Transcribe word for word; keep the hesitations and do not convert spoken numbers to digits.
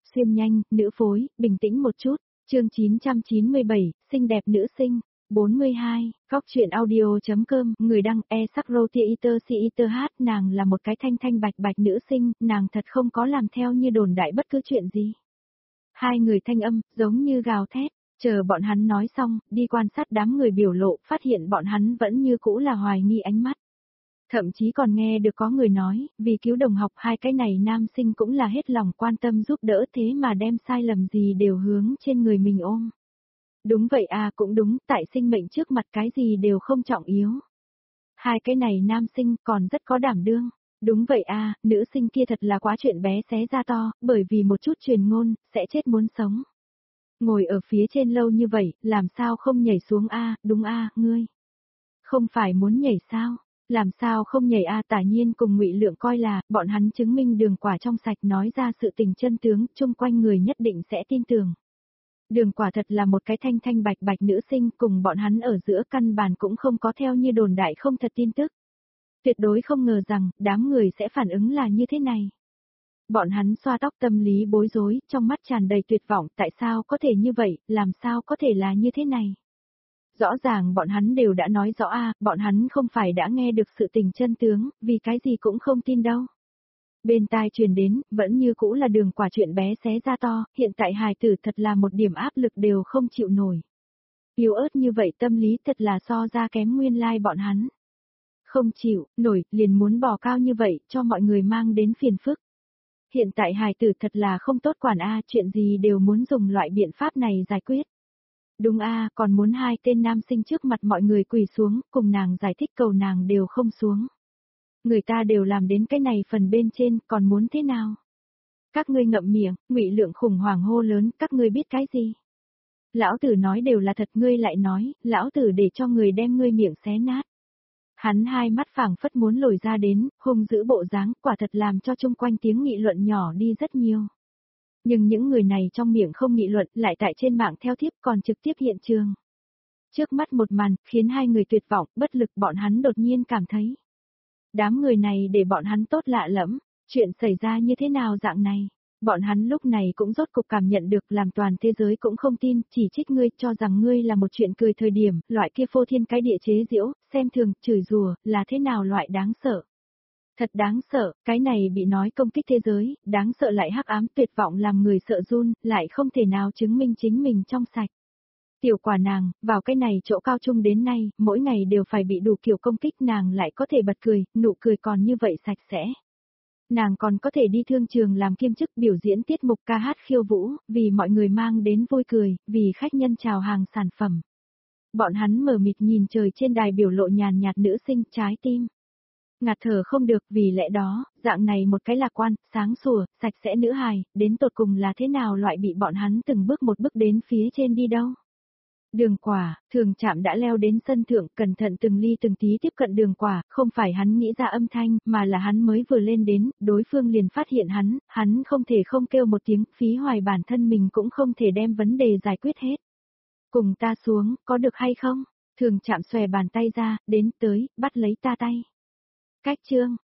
xuyên nhanh, nữ phối, bình tĩnh một chút. Chương chín trăm chín mươi bảy, xinh đẹp nữ sinh. bốn mươi hai, Góc truyện audio.com, người đăng e sắc roti iter si iter hát, nàng là một cái thanh thanh bạch bạch nữ sinh, nàng thật không có làm theo như đồn đại bất cứ chuyện gì. Hai người thanh âm, giống như gào thét, chờ bọn hắn nói xong, đi quan sát đám người biểu lộ, phát hiện bọn hắn vẫn như cũ là hoài nghi ánh mắt. Thậm chí còn nghe được có người nói, vì cứu đồng học hai cái này nam sinh cũng là hết lòng quan tâm giúp đỡ thế mà đem sai lầm gì đều hướng trên người mình ôm. Đúng vậy à, cũng đúng, tại sinh mệnh trước mặt cái gì đều không trọng yếu. Hai cái này nam sinh còn rất có đảm đương. Đúng vậy à, nữ sinh kia thật là quá chuyện bé xé ra to, bởi vì một chút truyền ngôn, sẽ chết muốn sống. Ngồi ở phía trên lâu như vậy, làm sao không nhảy xuống a? Đúng a, ngươi. Không phải muốn nhảy sao? Làm sao không nhảy a? Tả Nhiên cùng Ngụy Lượng coi là, bọn hắn chứng minh Đường Quả trong sạch nói ra sự tình chân tướng, chung quanh người nhất định sẽ tin tưởng. Đường Quả thật là một cái thanh thanh bạch bạch nữ sinh, cùng bọn hắn ở giữa căn bản cũng không có theo như đồn đại không thật tin tức. Tuyệt đối không ngờ rằng, đám người sẽ phản ứng là như thế này. Bọn hắn xoa tóc tâm lý bối rối, trong mắt tràn đầy tuyệt vọng, tại sao có thể như vậy, làm sao có thể là như thế này. Rõ ràng bọn hắn đều đã nói rõ a, bọn hắn không phải đã nghe được sự tình chân tướng, vì cái gì cũng không tin đâu. Bên tai truyền đến, vẫn như cũ là Đường Quả chuyện bé xé ra to, hiện tại hài tử thật là một điểm áp lực đều không chịu nổi. Yếu ớt như vậy tâm lý thật là so ra kém nguyên lai like bọn hắn. Không chịu, nổi, liền muốn bỏ cao như vậy, cho mọi người mang đến phiền phức. Hiện tại hài tử thật là không tốt quản a, chuyện gì đều muốn dùng loại biện pháp này giải quyết. Đúng a, còn muốn hai tên nam sinh trước mặt mọi người quỳ xuống, cùng nàng giải thích cầu nàng đều không xuống. Người ta đều làm đến cái này phần bên trên, còn muốn thế nào? Các ngươi ngậm miệng, Ngụy Lượng khủng hoảng hô lớn, các ngươi biết cái gì? Lão tử nói đều là thật, ngươi lại nói, lão tử để cho người đem ngươi miệng xé nát. Hắn hai mắt phảng phất muốn lồi ra đến, hung dữ bộ dáng, quả thật làm cho chung quanh tiếng nghị luận nhỏ đi rất nhiều. Nhưng những người này trong miệng không nghị luận, lại tại trên mạng theo thiếp còn trực tiếp hiện trường. Trước mắt một màn, khiến hai người tuyệt vọng, bất lực, bọn hắn đột nhiên cảm thấy. Đám người này để bọn hắn tốt lạ lẫm, chuyện xảy ra như thế nào dạng này. Bọn hắn lúc này cũng rốt cục cảm nhận được, làm toàn thế giới cũng không tin, chỉ trích ngươi, cho rằng ngươi là một chuyện cười thời điểm, loại kia phô thiên cái địa chế giễu, xem thường, chửi rủa, là thế nào loại đáng sợ. Thật đáng sợ, cái này bị nói công kích thế giới, đáng sợ lại hắc ám, tuyệt vọng làm người sợ run, lại không thể nào chứng minh chính mình trong sạch. Tiểu Quả nàng, vào cái này chỗ cao trung đến nay, mỗi ngày đều phải bị đủ kiểu công kích, nàng lại có thể bật cười, nụ cười còn như vậy sạch sẽ. Nàng còn có thể đi thương trường làm kiêm chức biểu diễn tiết mục ca hát khiêu vũ, vì mọi người mang đến vui cười, vì khách nhân chào hàng sản phẩm. Bọn hắn mờ mịt nhìn trời trên đài biểu lộ nhàn nhạt nữ sinh, trái tim ngạt thở không được, vì lẽ đó, dạng này một cái lạc quan, sáng sủa, sạch sẽ nữ hài, đến tột cùng là thế nào loại bị bọn hắn từng bước một bước đến phía trên đi đâu. Đường Quả, Thường Trạm đã leo đến sân thượng, cẩn thận từng ly từng tí tiếp cận Đường Quả, không phải hắn nghĩ ra âm thanh, mà là hắn mới vừa lên đến, đối phương liền phát hiện hắn, hắn không thể không kêu một tiếng, phí hoài bản thân mình cũng không thể đem vấn đề giải quyết hết. Cùng ta xuống, có được hay không? Thường Trạm xòe bàn tay ra, đến tới, bắt lấy ta tay. Cách chương,